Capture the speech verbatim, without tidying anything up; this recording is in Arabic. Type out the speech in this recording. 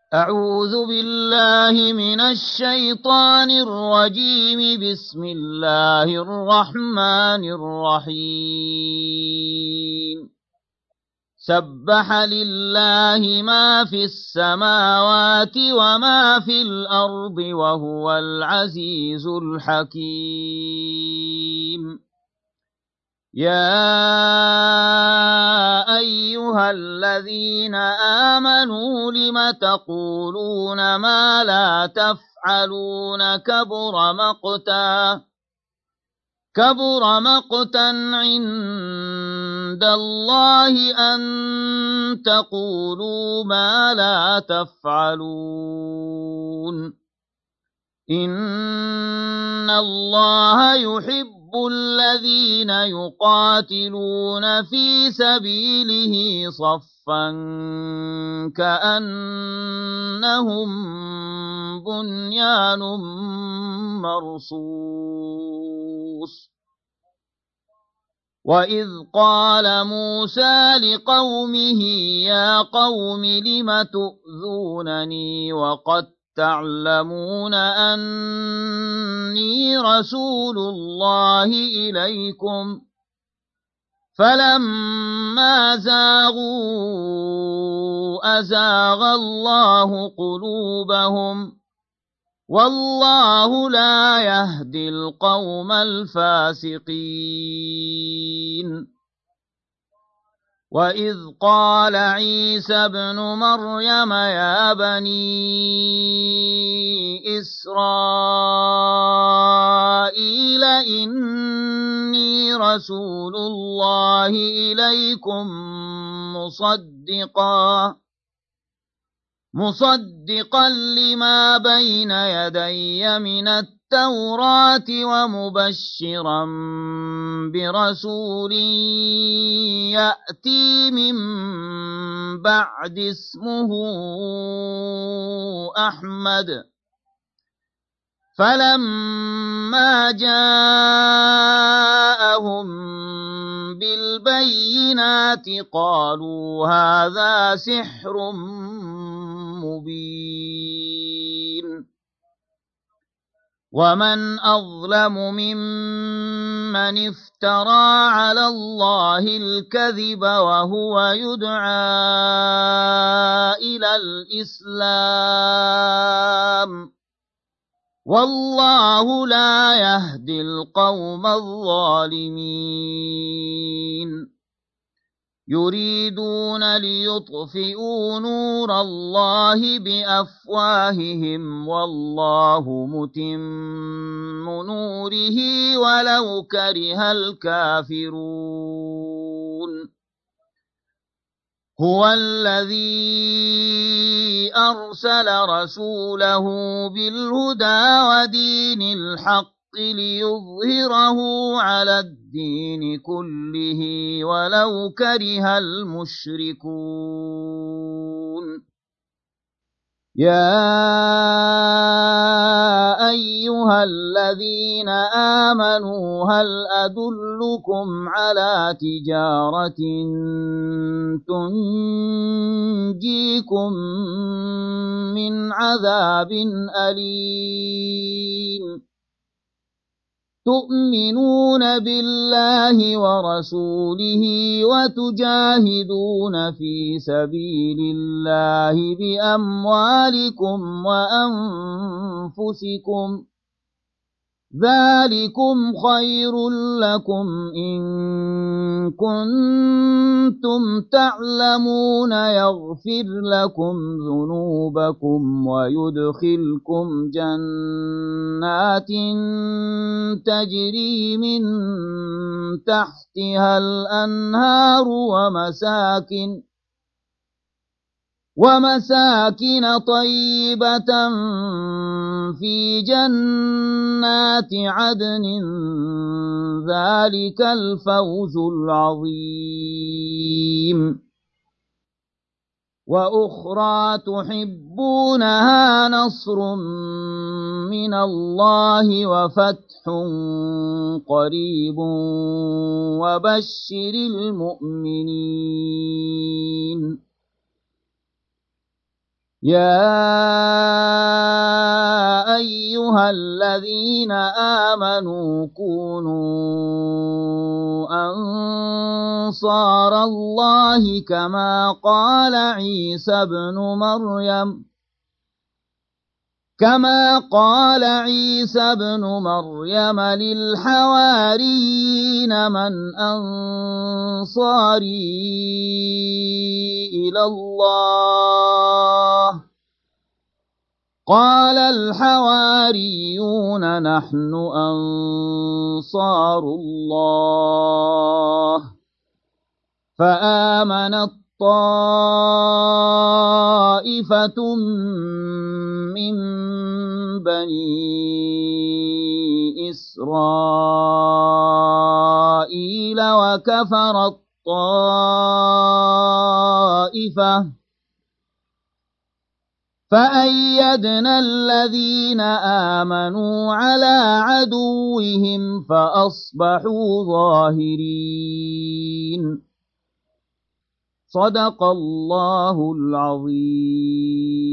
أعوذ بالله من الشيطان الرجيم. بسم الله الرحمن الرحيم. سبح لله ما في السماوات وما في الأرض وهو العزيز الحكيم. يا أيها الذين آمنوا لم تقولون ما لا تفعلون كبر مقتا كبر مقتا عند الله أن تقولوا ما لا تفعلون. إن الله يحب الذين يقاتلون في سبيله صفا كأنهم بنيان مرصوص. وإذ قال موسى لقومه يا قوم لم تؤذونني وقد تعلمون أني رسول الله إليكم فلما زاغوا أزاغ الله قلوبهم والله لا يهدي القوم الفاسقين. وإذ قال عيسى ابن مريم يا بني إسرائيل إني رسول الله إليكم مصدقا مصدقا لما بين يدي من التوراة ومبشرا برسول يأتي من بعد اسمه أحمد. فلما جاءهم بالبينات قالوا هذا سحر مبين. ومن أظلم ممن افترى على الله الكذب وهو يدعى إلى الإسلام والله لا يهدي القوم الظالمين. يريدون ليطفئوا نور الله بأفواههم والله متم نوره ولو كره الكافرون. هو الذي أرسل رسوله بالهدى ودين الحق ليظهره على الدين كله ولو كره المشركون. يا أيها الذين آمنوا هل أدلكم على تجارة تنجيكم من عذاب أليم تؤمنون بالله ورسوله وتجاهدون في سبيل الله بأموالكم وأنفسكم ذلكم خير لكم إن كنتم تعلمون يغفر لكم ذنوبكم ويدخلكم جنات تجري من تحتها الأنهار ومساكن ومساكن طيبة في جنات عدن ذلك الفوز العظيم. وأخرى تحبونها نصر من الله وفتح قريب وبشر المؤمنين. يا أيها الذين آمنوا كونوا أنصار الله كما قال عيسى ابن مريم كما قال عيسى ابن مريم للحواريين من أنصاري إلى الله قال الحواريون نحن أنصار الله فآمنت طائفة من بني إسرائيل وكفرت طائفة فأيدنا الذين آمنوا على عدوهم فأصبحوا ظاهرين صدق الله العظيم.